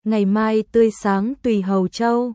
Ngày mai tươi sáng tùy Hầu Châu.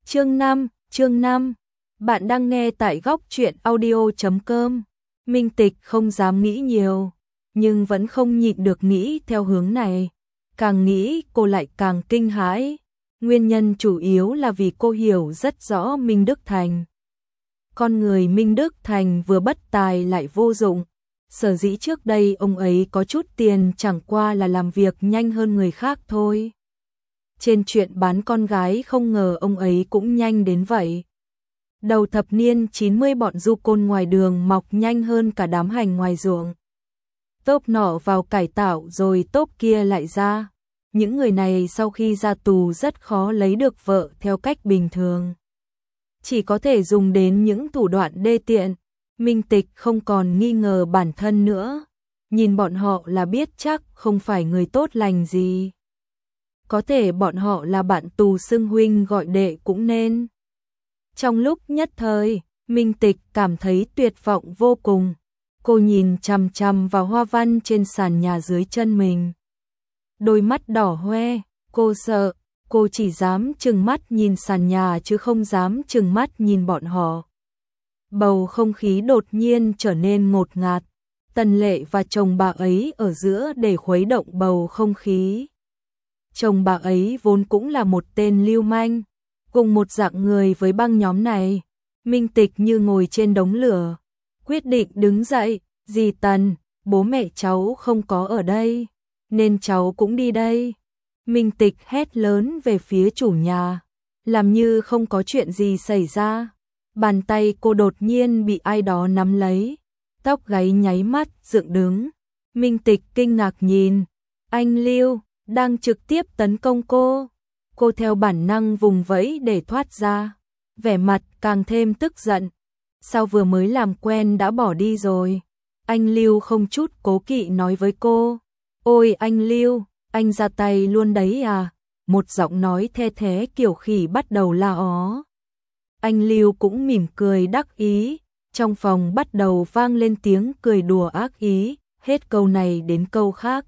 Chương 5. Bạn đang nghe tại góc truyện audio.com. Minh Tịch không dám nghĩ nhiều, nhưng vẫn không nhịn được nghĩ theo hướng này. Càng nghĩ cô lại càng kinh hãi. Nguyên nhân chủ yếu là vì cô hiểu rất rõ Minh Đức Thành. Con người Minh Đức Thành vừa bất tài lại vô dụng. Sở dĩ trước đây ông ấy có chút tiền chẳng qua là làm việc nhanh hơn người khác thôi. Trên chuyện bán con gái không ngờ ông ấy cũng nhanh đến vậy. Đầu thập niên 90 bọn du côn ngoài đường mọc nhanh hơn cả đám hành ngoài ruộng. Tốp nọ vào cải tạo rồi tốp kia lại ra. Những người này sau khi ra tù rất khó lấy được vợ theo cách bình thường. Chỉ có thể dùng đến những thủ đoạn đê tiện. Minh Tịch không còn nghi ngờ bản thân nữa. Nhìn bọn họ là biết chắc không phải người tốt lành gì. Có thể bọn họ là bạn tù xưng huynh gọi đệ cũng nên. Trong lúc nhất thời, Minh Tịch cảm thấy tuyệt vọng vô cùng. Cô nhìn chằm chằm vào hoa văn trên sàn nhà dưới chân mình. Đôi mắt đỏ hoe, cô sợ, cô chỉ dám trừng mắt nhìn sàn nhà chứ không dám trừng mắt nhìn bọn họ. Bầu không khí đột nhiên trở nên ngột ngạt. Tần Lệ và chồng bà ấy ở giữa để khuấy động bầu không khí. Chồng bà ấy vốn cũng là một tên lưu manh, cùng một dạng người với băng nhóm này. Minh Tịch như ngồi trên đống lửa, quyết định đứng dậy. Dì Tần, bố mẹ cháu không có ở đây, nên cháu cũng đi đây. Minh Tịch hét lớn về phía chủ nhà, làm như không có chuyện gì xảy ra. Bàn tay cô đột nhiên bị ai đó nắm lấy, tóc gáy nháy mắt dựng đứng. Minh Tịch kinh ngạc nhìn, anh Lưu đang trực tiếp tấn công cô. Cô theo bản năng vùng vẫy để thoát ra, vẻ mặt càng thêm tức giận. Sao vừa mới làm quen đã bỏ đi rồi? Anh Lưu không chút cố kỵ nói với cô. Ôi anh Lưu, anh ra tay luôn đấy à? Một giọng nói the thế kiểu khỉ bắt đầu la ó. Anh Lưu cũng mỉm cười đắc ý. Trong phòng bắt đầu vang lên tiếng cười đùa ác ý, hết câu này đến câu khác.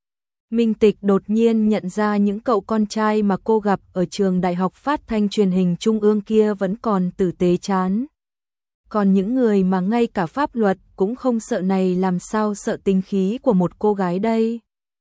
Minh Tịch đột nhiên nhận ra những cậu con trai mà cô gặp ở trường đại học phát thanh truyền hình trung ương kia vẫn còn tử tế chán. Còn những người mà ngay cả pháp luật cũng không sợ này làm sao sợ tính khí của một cô gái đây.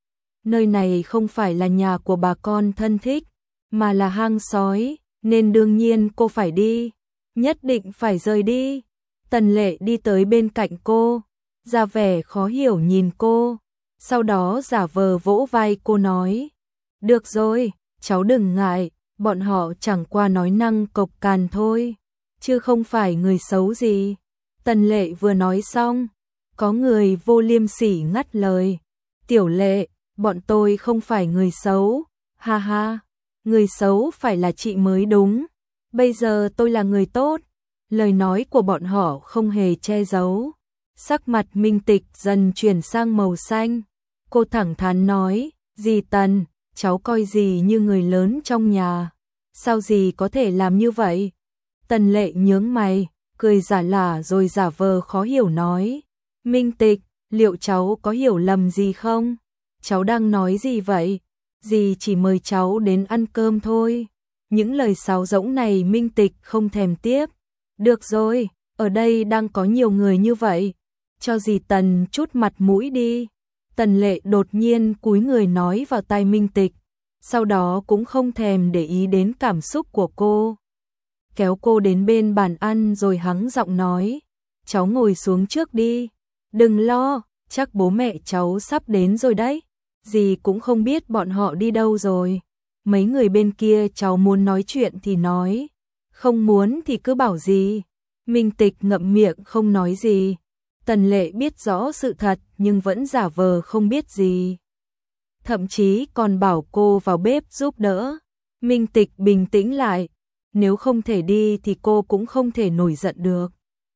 Nơi này không phải là nhà của bà con thân thích, mà là hang sói, nên đương nhiên cô phải đi, nhất định phải rời đi. Tần Lệ đi tới bên cạnh cô, ra vẻ khó hiểu nhìn cô, sau đó giả vờ vỗ vai cô nói. Được rồi, cháu đừng ngại, bọn họ chẳng qua nói năng cộc cằn thôi, chứ không phải người xấu gì. Tần Lệ vừa nói xong, có người vô liêm sỉ ngắt lời. Tiểu Lệ, bọn tôi không phải người xấu, ha ha, người xấu phải là chị mới đúng, bây giờ tôi là người tốt. Lời nói của bọn họ không hề che giấu. Sắc mặt Minh Tịch dần chuyển sang màu xanh. Cô thẳng thắn nói, dì Tần, cháu coi dì như người lớn trong nhà. Sao dì có thể làm như vậy? Tần Lệ nhướng mày, cười giả lả rồi giả vờ khó hiểu nói. Minh Tịch, liệu cháu có hiểu lầm gì không? Cháu đang nói gì vậy? Dì chỉ mời cháu đến ăn cơm thôi. Những lời sáo rỗng này Minh Tịch không thèm tiếp. Được rồi, ở đây đang có nhiều người như vậy, cho dì Tần chút mặt mũi đi. Tần Lệ đột nhiên cúi người nói vào tai Minh Tịch, sau đó cũng không thèm để ý đến cảm xúc của cô. Kéo cô đến bên bàn ăn rồi hắng giọng nói, cháu ngồi xuống trước đi, đừng lo, chắc bố mẹ cháu sắp đến rồi đấy. Dì cũng không biết bọn họ đi đâu rồi. Mấy người bên kia cháu muốn nói chuyện thì nói, không muốn thì cứ bảo gì. Minh Tịch ngậm miệng không nói gì. Tần Lệ biết rõ sự thật nhưng vẫn giả vờ không biết gì. Thậm chí còn bảo cô vào bếp giúp đỡ. Minh Tịch bình tĩnh lại. Nếu không thể đi thì cô cũng không thể nổi giận được.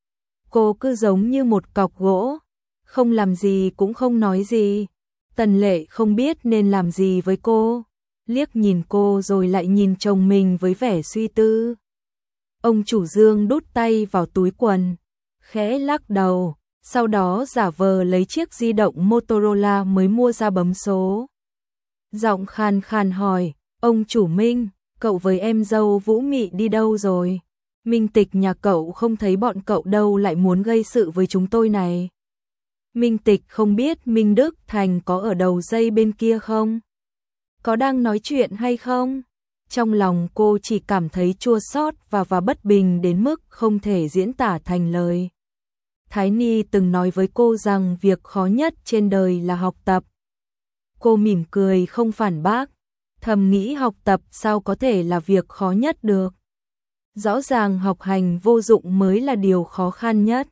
Cô cứ giống như một cọc gỗ, không làm gì cũng không nói gì. Tần Lệ không biết nên làm gì với cô. Liếc nhìn cô rồi lại nhìn chồng mình với vẻ suy tư. Ông chủ Dương đút tay vào túi quần, khẽ lắc đầu, sau đó giả vờ lấy chiếc di động Motorola mới mua ra bấm số. Giọng khàn khàn hỏi, Ông chủ Minh, cậu với em dâu Vũ Mị đi đâu rồi? Minh Tịch nhà cậu không thấy bọn cậu đâu lại muốn gây sự với chúng tôi này. Minh Tịch không biết Minh Đức Thành có ở đầu dây bên kia không? Có đang nói chuyện hay không? Trong lòng cô chỉ cảm thấy chua xót và bất bình đến mức không thể diễn tả thành lời. Thái Ni từng nói với cô rằng việc khó nhất trên đời là học tập. Cô mỉm cười không phản bác, thầm nghĩ học tập sao có thể là việc khó nhất được. Rõ ràng học hành vô dụng mới là điều khó khăn nhất.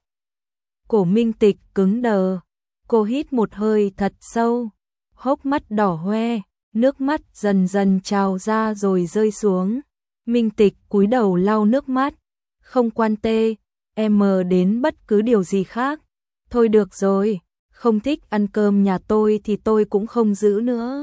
Cổ Minh Tịch cứng đờ, cô hít một hơi thật sâu, hốc mắt đỏ hoe, nước mắt dần dần trào ra rồi rơi xuống. Minh Tịch cúi đầu lau nước mắt, không quan tê, em đến bất cứ điều gì khác. Thôi được rồi, không thích ăn cơm nhà tôi thì tôi cũng không giữ nữa.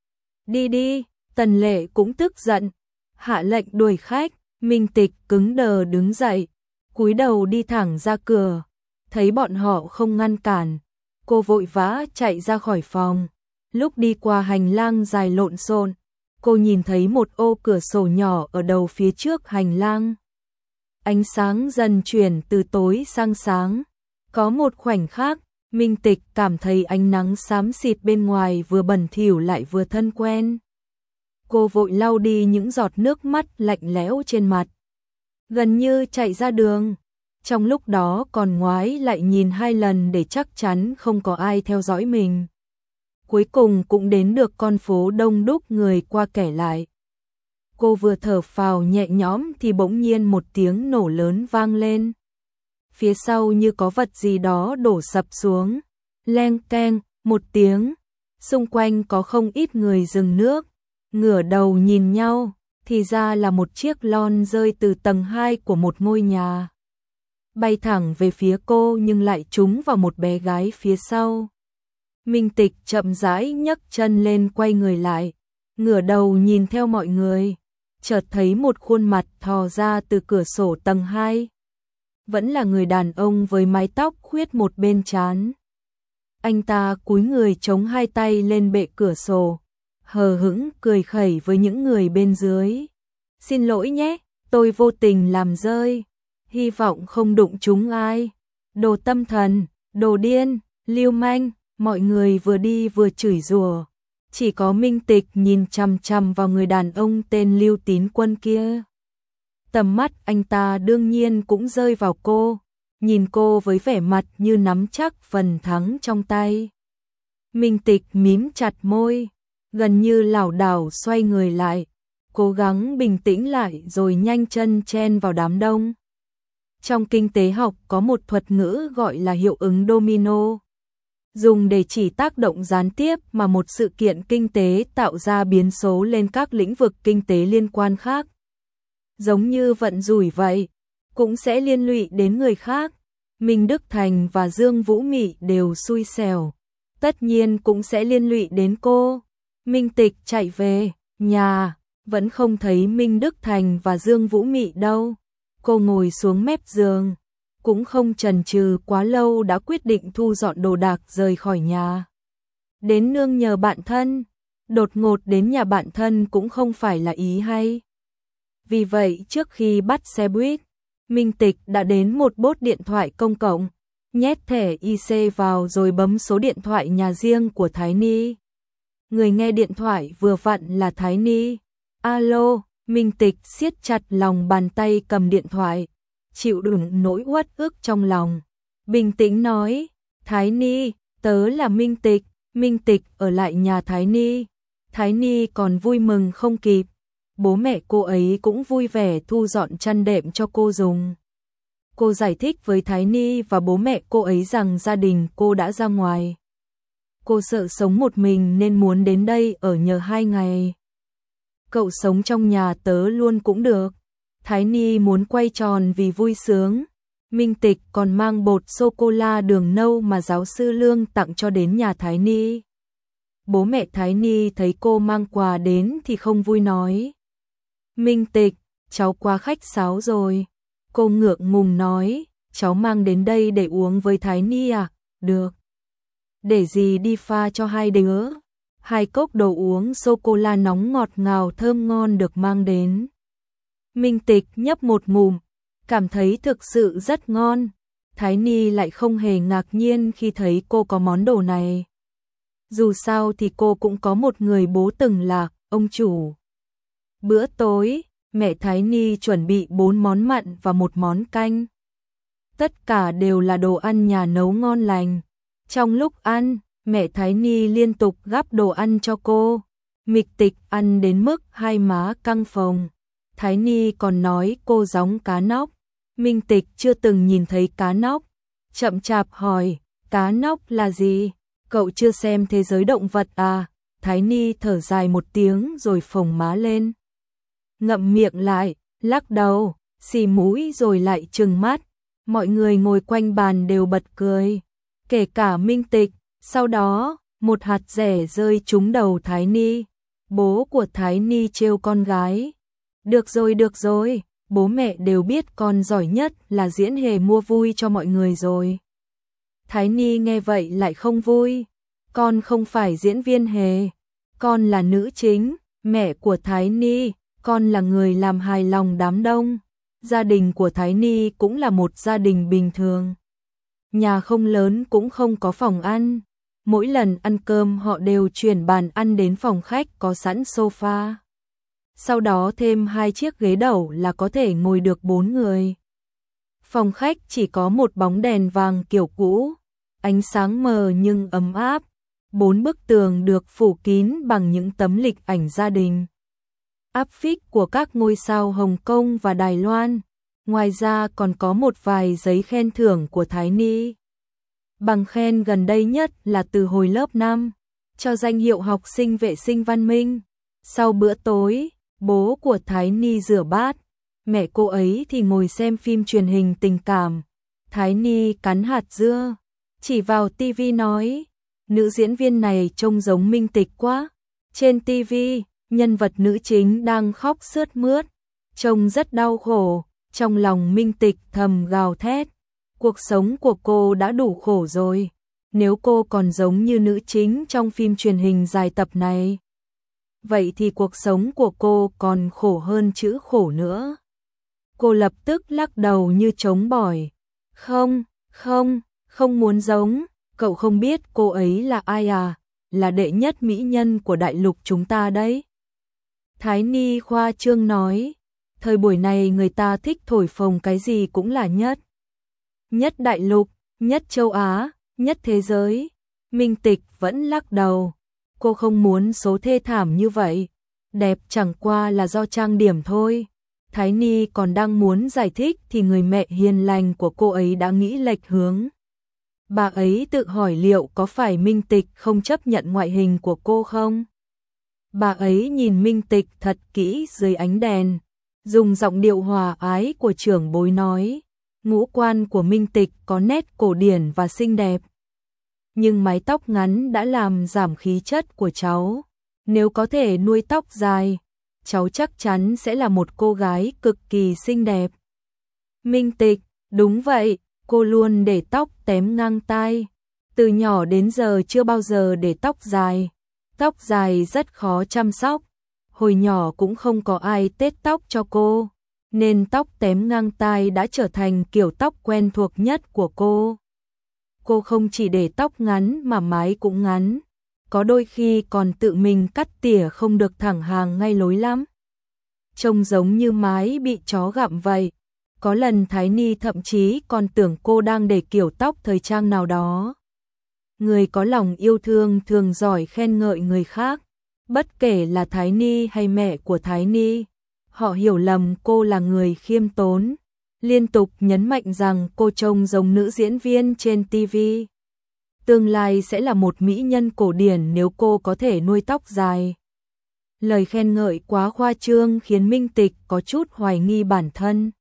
Đi đi, Tần Lệ cũng tức giận, hạ lệnh đuổi khách. Minh Tịch cứng đờ đứng dậy, cúi đầu đi thẳng ra cửa, thấy bọn họ không ngăn cản, cô vội vã chạy ra khỏi phòng. Lúc đi qua hành lang dài lộn xộn, cô nhìn thấy một ô cửa sổ nhỏ ở đầu phía trước hành lang. Ánh sáng dần chuyển từ tối sang sáng. Có một khoảnh khắc, Minh Tịch cảm thấy ánh nắng xám xịt bên ngoài vừa bẩn thỉu lại vừa thân quen. Cô vội lau đi những giọt nước mắt lạnh lẽo trên mặt. Gần như chạy ra đường. Trong lúc đó còn ngoái lại nhìn 2 lần để chắc chắn không có ai theo dõi mình. Cuối cùng cũng đến được con phố đông đúc người qua kẻ lại. Cô vừa thở phào nhẹ nhõm thì bỗng nhiên một tiếng nổ lớn vang lên. Phía sau như có vật gì đó đổ sập xuống. Leng keng, một tiếng. Xung quanh có không ít người dừng nước. Ngửa đầu nhìn nhau, thì ra là một chiếc lon rơi từ tầng 2 của một ngôi nhà. Bay thẳng về phía cô nhưng lại trúng vào một bé gái phía sau. Minh Tịch chậm rãi nhấc chân lên quay người lại, ngửa đầu nhìn theo mọi người, chợt thấy một khuôn mặt thò ra từ cửa sổ tầng 2. Vẫn là người đàn ông với mái tóc khuyết một bên trán. Anh ta cúi người chống 2 tay lên bệ cửa sổ, hờ hững cười khẩy với những người bên dưới. Xin lỗi nhé, tôi vô tình làm rơi, hy vọng không đụng trúng ai. Đồ tâm thần, đồ điên, lưu manh, mọi người vừa đi vừa chửi rủa. Chỉ có Minh Tịch nhìn chằm chằm vào người đàn ông tên Lưu Tín Quân kia. Tầm mắt anh ta đương nhiên cũng rơi vào cô, nhìn cô với vẻ mặt như nắm chắc phần thắng trong tay. Minh Tịch mím chặt môi, gần như lảo đảo xoay người lại, cố gắng bình tĩnh lại rồi nhanh chân chen vào đám đông. Trong kinh tế học có một thuật ngữ gọi là hiệu ứng domino, dùng để chỉ tác động gián tiếp mà một sự kiện kinh tế tạo ra biến số lên các lĩnh vực kinh tế liên quan khác. Giống như vận rủi vậy, cũng sẽ liên lụy đến người khác. Minh Đức Thành và Dương Vũ Mị đều xui xẻo, tất nhiên cũng sẽ liên lụy đến cô. Minh Tịch chạy về nhà, vẫn không thấy Minh Đức Thành và Dương Vũ Mị đâu. Cô ngồi xuống mép giường, cũng không chần chừ quá lâu đã quyết định thu dọn đồ đạc rời khỏi nhà. Đến nương nhờ bạn thân, đột ngột đến nhà bạn thân cũng không phải là ý hay. Vì vậy trước khi bắt xe buýt, Minh Tịch đã đến một bốt điện thoại công cộng, nhét thẻ IC vào rồi bấm số điện thoại nhà riêng của Thái Ni. Người nghe điện thoại vừa vặn là Thái Ni. Alo, Minh Tịch siết chặt lòng bàn tay cầm điện thoại, chịu đựng nỗi uất ức trong lòng. Bình tĩnh nói, Thái Ni, tớ là Minh Tịch. Minh Tịch ở lại nhà Thái Ni. Thái Ni còn vui mừng không kịp. Bố mẹ cô ấy cũng vui vẻ thu dọn chăn đệm cho cô dùng. Cô giải thích với Thái Ni và bố mẹ cô ấy rằng gia đình cô đã ra ngoài. Cô sợ sống một mình nên muốn đến đây ở nhờ 2 ngày. Cậu sống trong nhà tớ luôn cũng được. Thái Ni muốn quay tròn vì vui sướng. Minh Tịch còn mang bột sô-cô-la đường nâu mà giáo sư Lương tặng cho đến nhà Thái Ni. Bố mẹ Thái Ni thấy cô mang quà đến thì không vui nói. Minh Tịch, cháu quá khách sáo rồi. Cô ngượng ngùng nói, cháu mang đến đây để uống với Thái Ni à? Được. Để gì đi pha cho 2 đứa. 2 cốc đồ uống sô-cô-la nóng ngọt ngào thơm ngon được mang đến. Minh Tịch nhấp một ngụm, cảm thấy thực sự rất ngon. Thái Ni lại không hề ngạc nhiên khi thấy cô có món đồ này. Dù sao thì cô cũng có một người bố từng là ông chủ. Bữa tối, mẹ Thái Ni chuẩn bị 4 món mặn và 1 món canh. Tất cả đều là đồ ăn nhà nấu ngon lành. Trong lúc ăn, mẹ Thái Ni liên tục gắp đồ ăn cho cô. Minh Tịch ăn đến mức hai má căng phồng. Thái Ni còn nói cô giống cá nóc. Minh Tịch chưa từng nhìn thấy cá nóc. Chậm chạp hỏi, cá nóc là gì? Cậu chưa xem Thế giới động vật à? Thái Ni thở dài một tiếng rồi phồng má lên. Ngậm miệng lại, lắc đầu, xì mũi rồi lại trừng mắt. Mọi người ngồi quanh bàn đều bật cười, kể cả Minh Tịch. Sau đó, một hạt dẻ rơi trúng đầu Thái Ni. Bố của Thái Ni trêu con gái. Được rồi, bố mẹ đều biết con giỏi nhất là diễn hề mua vui cho mọi người rồi. Thái Ni nghe vậy lại không vui. Con không phải diễn viên hề, con là nữ chính, mẹ của Thái Ni, con là người làm hài lòng đám đông. Gia đình của Thái Ni cũng là một gia đình bình thường. Nhà không lớn cũng không có phòng ăn. Mỗi lần ăn cơm họ đều chuyển bàn ăn đến phòng khách có sẵn sofa. Sau đó thêm 2 chiếc ghế đầu là có thể ngồi được 4 người. Phòng khách chỉ có một bóng đèn vàng kiểu cũ, ánh sáng mờ nhưng ấm áp. 4 bức tường được phủ kín bằng những tấm lịch ảnh gia đình. Áp phích của các ngôi sao Hồng Kông và Đài Loan. Ngoài ra còn có một vài giấy khen thưởng của Thái Ni. Bằng khen gần đây nhất là từ hồi lớp 5, cho danh hiệu học sinh vệ sinh văn minh. Sau bữa tối, bố của Thái Ni rửa bát, mẹ cô ấy thì ngồi xem phim truyền hình tình cảm. Thái Ni cắn hạt dưa, chỉ vào tivi nói, nữ diễn viên này trông giống Minh Tịch quá. Trên tivi, nhân vật nữ chính đang khóc sướt mướt, trông rất đau khổ. Trong lòng Minh Tịch thầm gào thét, cuộc sống của cô đã đủ khổ rồi, nếu cô còn giống như nữ chính trong phim truyền hình dài tập này, vậy thì cuộc sống của cô còn khổ hơn chữ khổ nữa. Cô lập tức lắc đầu như trống bỏi, không muốn giống, cậu không biết cô ấy là ai à, là đệ nhất mỹ nhân của đại lục chúng ta đấy. Thái Ni khoa trương nói, thời buổi này người ta thích thổi phồng cái gì cũng là nhất. Nhất đại lục, nhất châu Á, nhất thế giới. Minh Tịch vẫn lắc đầu. Cô không muốn số thê thảm như vậy. Đẹp chẳng qua là do trang điểm thôi. Thái Ni còn đang muốn giải thích thì người mẹ hiền lành của cô ấy đã nghĩ lệch hướng. Bà ấy tự hỏi liệu có phải Minh Tịch không chấp nhận ngoại hình của cô không? Bà ấy nhìn Minh Tịch thật kỹ dưới ánh đèn, dùng giọng điệu hòa ái của trưởng bối nói, ngũ quan của Minh Tịch có nét cổ điển và xinh đẹp. Nhưng mái tóc ngắn đã làm giảm khí chất của cháu. Nếu có thể nuôi tóc dài, cháu chắc chắn sẽ là một cô gái cực kỳ xinh đẹp. Minh Tịch, đúng vậy, cô luôn để tóc tém ngang tai. Từ nhỏ đến giờ chưa bao giờ để tóc dài. Tóc dài rất khó chăm sóc. Hồi nhỏ cũng không có ai tết tóc cho cô, nên tóc tém ngang tai đã trở thành kiểu tóc quen thuộc nhất của cô. Cô không chỉ để tóc ngắn mà mái cũng ngắn, có đôi khi còn tự mình cắt tỉa không được thẳng hàng ngay lối lắm. Trông giống như mái bị chó gặm vậy. Có lần Thái Ni thậm chí còn tưởng cô đang để kiểu tóc thời trang nào đó. Người có lòng yêu thương thường giỏi khen ngợi người khác. Bất kể là Thái Ni hay mẹ của Thái Ni, họ hiểu lầm cô là người khiêm tốn, liên tục nhấn mạnh rằng cô trông giống nữ diễn viên trên TV. Tương lai sẽ là một mỹ nhân cổ điển nếu cô có thể nuôi tóc dài. Lời khen ngợi quá khoa trương khiến Minh Tịch có chút hoài nghi bản thân.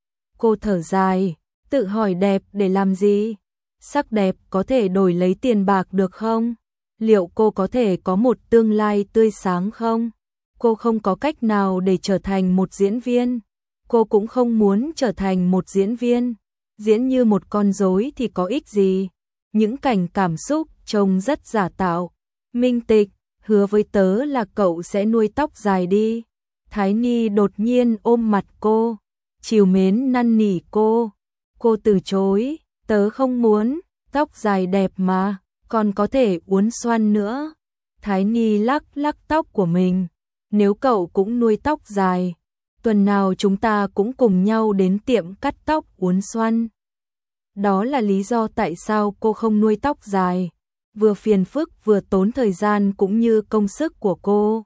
Cô thở dài, tự hỏi đẹp để làm gì? Sắc đẹp có thể đổi lấy tiền bạc được không? Liệu cô có thể có một tương lai tươi sáng không? Cô không có cách nào để trở thành một diễn viên. Cô cũng không muốn trở thành một diễn viên. Diễn như một con rối thì có ích gì? Những cảnh cảm xúc trông rất giả tạo. Minh Tịch, hứa với tớ là cậu sẽ nuôi tóc dài đi. Thái Ni đột nhiên ôm mặt cô, trìu mến năn nỉ cô. Cô từ chối, tớ không muốn, tóc dài đẹp mà, còn có thể uốn xoăn nữa. Thái Ni lắc lắc tóc của mình, nếu cậu cũng nuôi tóc dài, tuần nào chúng ta cũng cùng nhau đến tiệm cắt tóc uốn xoăn. Đó là lý do tại sao cô không nuôi tóc dài, vừa phiền phức vừa tốn thời gian cũng như công sức của cô.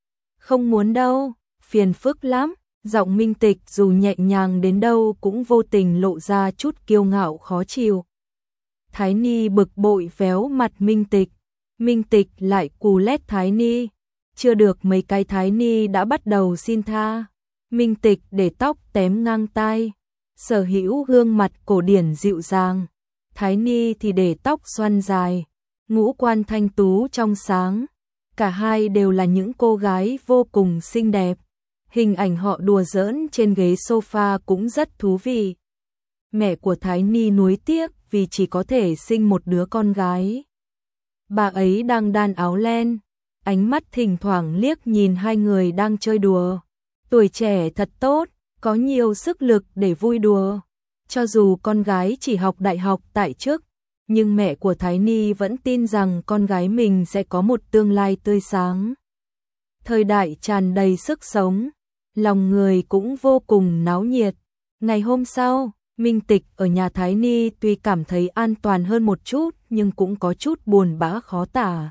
Không muốn đâu, phiền phức lắm. Giọng Minh Tịch dù nhẹ nhàng đến đâu cũng vô tình lộ ra chút kiêu ngạo khó chịu. Thái Ni bực bội véo mặt Minh Tịch. Minh Tịch lại cù lét Thái Ni. Chưa được mấy cái Thái Ni đã bắt đầu xin tha. Minh Tịch để tóc tém ngang tai, sở hữu gương mặt cổ điển dịu dàng. Thái Ni thì để tóc xoăn dài, ngũ quan thanh tú trong sáng. Cả hai đều là những cô gái vô cùng xinh đẹp. Hình ảnh họ đùa giỡn trên ghế sofa cũng rất thú vị. Mẹ của Thái Ni nuối tiếc vì chỉ có thể sinh một đứa con gái. Bà ấy đang đan áo len, ánh mắt thỉnh thoảng liếc nhìn hai người đang chơi đùa. Tuổi trẻ thật tốt, có nhiều sức lực để vui đùa. Cho dù con gái chỉ học đại học tại chức, nhưng mẹ của Thái Ni vẫn tin rằng con gái mình sẽ có một tương lai tươi sáng. Thời đại tràn đầy sức sống, lòng người cũng vô cùng náo nhiệt. Ngày hôm sau, Minh Tịch ở nhà Thái Ni tuy cảm thấy an toàn hơn một chút nhưng cũng có chút buồn bã khó tả.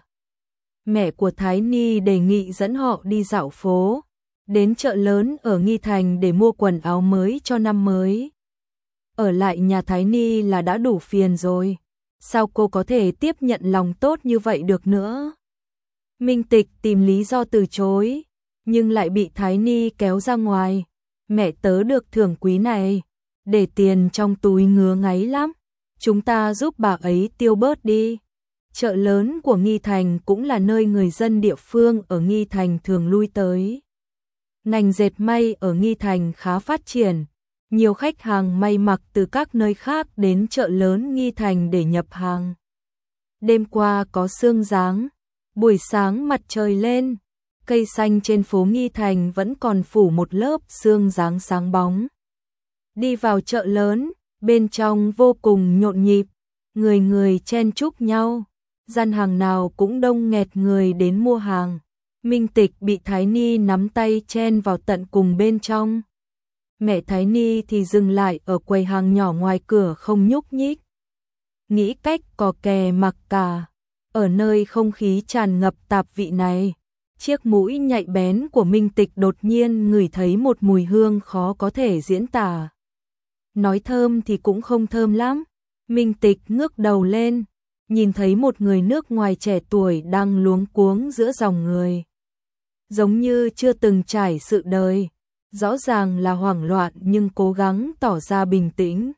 Mẹ của Thái Ni đề nghị dẫn họ đi dạo phố, đến chợ lớn ở Nghi Thành để mua quần áo mới cho năm mới. Ở lại nhà Thái Ni là đã đủ phiền rồi, sao cô có thể tiếp nhận lòng tốt như vậy được nữa? Minh Tịch tìm lý do từ chối, nhưng lại bị Thái Ni kéo ra ngoài. Mẹ tớ được thưởng quý này, để tiền trong túi ngứa ngáy lắm, chúng ta giúp bà ấy tiêu bớt đi. Chợ lớn của Nghi Thành cũng là nơi người dân địa phương ở Nghi Thành thường lui tới. Ngành dệt may ở Nghi Thành khá phát triển, nhiều khách hàng may mặc từ các nơi khác đến chợ lớn Nghi Thành để nhập hàng. Đêm qua có sương giáng, buổi sáng mặt trời lên, cây xanh trên phố Nghi Thành vẫn còn phủ một lớp sương giáng sáng bóng. Đi vào chợ lớn, bên trong vô cùng nhộn nhịp, người người chen chúc nhau, gian hàng nào cũng đông nghẹt người đến mua hàng. Minh Tịch bị Thái Ni nắm tay chen vào tận cùng bên trong. Mẹ Thái Ni thì dừng lại ở quầy hàng nhỏ ngoài cửa không nhúc nhích. Nghĩ cách cò kè mặc cả. Ở nơi không khí tràn ngập tạp vị này, chiếc mũi nhạy bén của Minh Tịch đột nhiên ngửi thấy một mùi hương khó có thể diễn tả. Nói thơm thì cũng không thơm lắm. Minh Tịch ngước đầu lên, nhìn thấy một người nước ngoài trẻ tuổi đang luống cuống giữa dòng người. Giống như chưa từng trải sự đời, rõ ràng là hoảng loạn nhưng cố gắng tỏ ra bình tĩnh.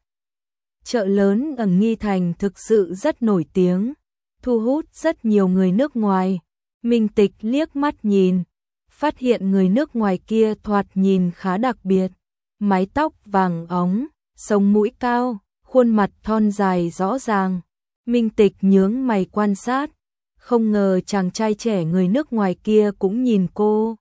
Chợ lớn ở Nghi Thành thực sự rất nổi tiếng, thu hút rất nhiều người nước ngoài. Minh Tịch liếc mắt nhìn, phát hiện người nước ngoài kia thoạt nhìn khá đặc biệt. Mái tóc vàng óng, sống mũi cao, khuôn mặt thon dài rõ ràng. Minh Tịch nhướng mày quan sát, không ngờ chàng trai trẻ người nước ngoài kia cũng nhìn cô.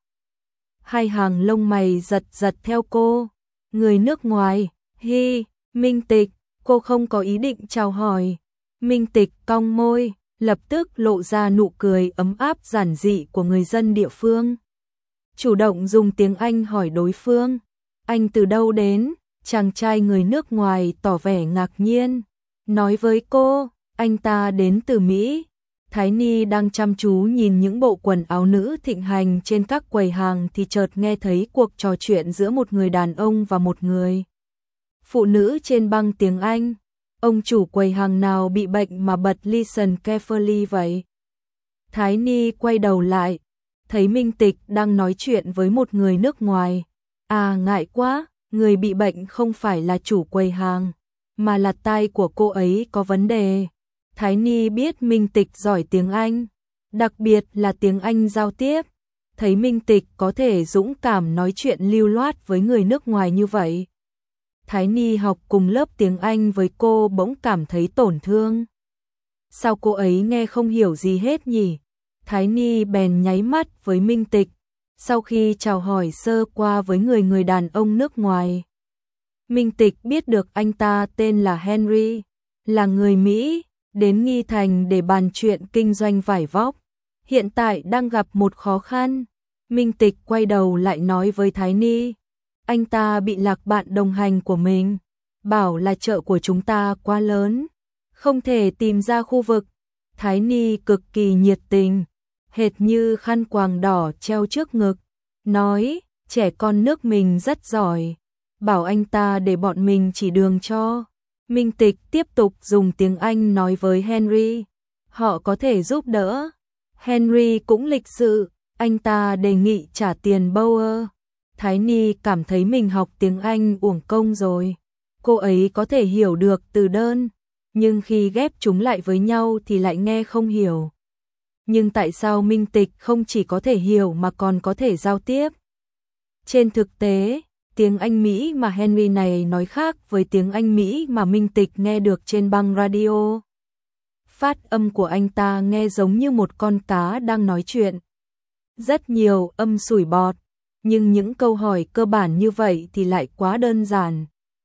Hai hàng lông mày giật giật theo cô. Người nước ngoài, hi, Minh Tịch, cô không có ý định chào hỏi. Minh Tịch cong môi, lập tức lộ ra nụ cười ấm áp giản dị của người dân địa phương. Chủ động dùng tiếng Anh hỏi đối phương, anh từ đâu đến? Chàng trai người nước ngoài tỏ vẻ ngạc nhiên, nói với cô, anh ta đến từ Mỹ. Thái Ni đang chăm chú nhìn những bộ quần áo nữ thịnh hành trên các quầy hàng thì chợt nghe thấy cuộc trò chuyện giữa một người đàn ông và một người phụ nữ trên băng tiếng Anh. Ông chủ quầy hàng nào bị bệnh mà bật Listen Carefully vậy? Thái Ni quay đầu lại, thấy Minh Tịch đang nói chuyện với một người nước ngoài. À, ngại quá, người bị bệnh không phải là chủ quầy hàng, mà là tai của cô ấy có vấn đề. Thái Ni biết Minh Tịch giỏi tiếng Anh, đặc biệt là tiếng Anh giao tiếp. Thấy Minh Tịch có thể dũng cảm nói chuyện lưu loát với người nước ngoài như vậy. Thái Ni học cùng lớp tiếng Anh với cô bỗng cảm thấy tổn thương. Sao cô ấy nghe không hiểu gì hết nhỉ? Thái Ni bèn nháy mắt với Minh Tịch, sau khi chào hỏi sơ qua với người đàn ông nước ngoài. Minh Tịch biết được anh ta tên là Henry, là người Mỹ, đến Nghi Thành để bàn chuyện kinh doanh vải vóc. Hiện tại đang gặp một khó khăn. Minh Tịch quay đầu lại nói với Thái Ni, anh ta bị lạc bạn đồng hành của mình, bảo là chợ của chúng ta quá lớn, không thể tìm ra khu vực. Thái Ni cực kỳ nhiệt tình, hệt như khăn quàng đỏ treo trước ngực, nói trẻ con nước mình rất giỏi, bảo anh ta để bọn mình chỉ đường cho. Minh Tịch tiếp tục dùng tiếng Anh nói với Henry, họ có thể giúp đỡ. Henry cũng lịch sự, anh ta đề nghị trả tiền Bauer. Thái Ni cảm thấy mình học tiếng Anh uổng công rồi. Cô ấy có thể hiểu được từ đơn, nhưng khi ghép chúng lại với nhau thì lại nghe không hiểu. Nhưng tại sao Minh Tịch không chỉ có thể hiểu mà còn có thể giao tiếp? Trên thực tế, tiếng Anh Mỹ mà Henry này nói khác với tiếng Anh Mỹ mà Minh Tịch nghe được trên băng radio. Phát âm của anh ta nghe giống như một con cá đang nói chuyện. Rất nhiều âm sủi bọt, nhưng những câu hỏi cơ bản như vậy thì lại quá đơn giản.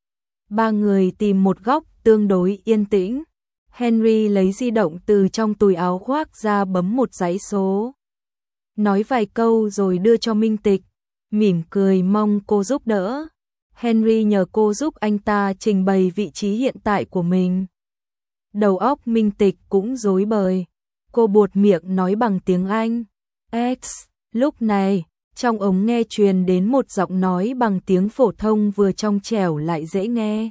Ba người tìm một góc tương đối yên tĩnh. Henry lấy di động từ trong túi áo khoác ra bấm một dãy số. Nói vài câu rồi đưa cho Minh Tịch, mỉm cười mong cô giúp đỡ. Henry nhờ cô giúp anh ta trình bày vị trí hiện tại của mình. Đầu óc Minh Tịch cũng rối bời. Cô buột miệng nói bằng tiếng Anh. X. Lúc này, trong ống nghe truyền đến một giọng nói bằng tiếng phổ thông vừa trong trẻo lại dễ nghe.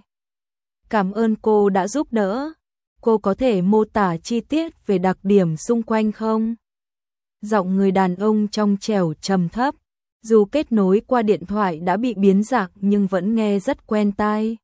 Cảm ơn cô đã giúp đỡ. Cô có thể mô tả chi tiết về đặc điểm xung quanh không? Giọng người đàn ông trong trẻo trầm thấp, dù kết nối qua điện thoại đã bị biến dạng nhưng vẫn nghe rất quen tai.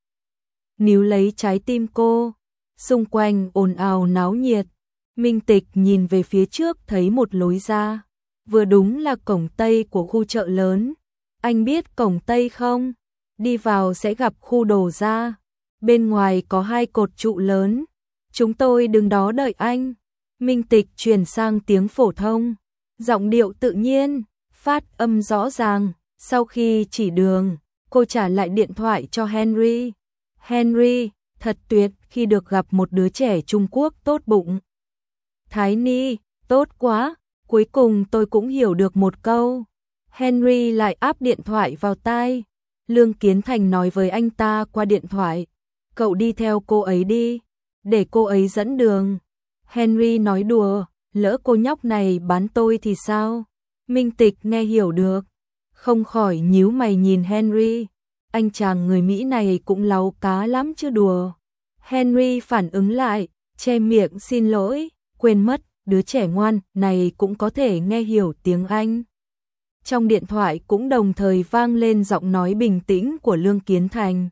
Níu lấy trái tim cô. Xung quanh ồn ào náo nhiệt. Minh Tịch nhìn về phía trước thấy một lối ra. Vừa đúng là cổng Tây của khu chợ lớn. Anh biết cổng Tây không? Đi vào sẽ gặp khu đồ gia. Bên ngoài có 2 cột trụ lớn. Chúng tôi đứng đó đợi anh. Minh Tịch chuyển sang tiếng phổ thông. Giọng điệu tự nhiên, phát âm rõ ràng. Sau khi chỉ đường, cô trả lại điện thoại cho Henry. Henry, thật tuyệt khi được gặp một đứa trẻ Trung Quốc tốt bụng. Thái Ni, tốt quá, cuối cùng tôi cũng hiểu được một câu. Henry lại áp điện thoại vào tai. Lương Kiến Thành nói với anh ta qua điện thoại, cậu đi theo cô ấy đi, để cô ấy dẫn đường. Henry nói đùa, lỡ cô nhóc này bán tôi thì sao? Minh Tịch nghe hiểu được, không khỏi nhíu mày nhìn Henry. Anh chàng người Mỹ này cũng láu cá lắm chứ đùa. Henry phản ứng lại, che miệng xin lỗi, quên mất, đứa trẻ ngoan này cũng có thể nghe hiểu tiếng Anh. Trong điện thoại cũng đồng thời vang lên giọng nói bình tĩnh của Lương Kiến Thành.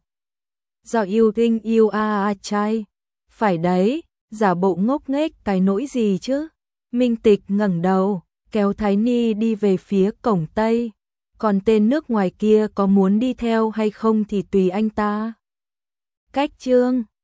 Do yêu tinh yêu trai. Phải đấy, giả bộ ngốc nghếch cái nỗi gì chứ. Minh Tịch ngẩng đầu, kéo Thái Ni đi về phía cổng Tây. Còn tên nước ngoài kia có muốn đi theo hay không thì tùy anh ta. Cách chương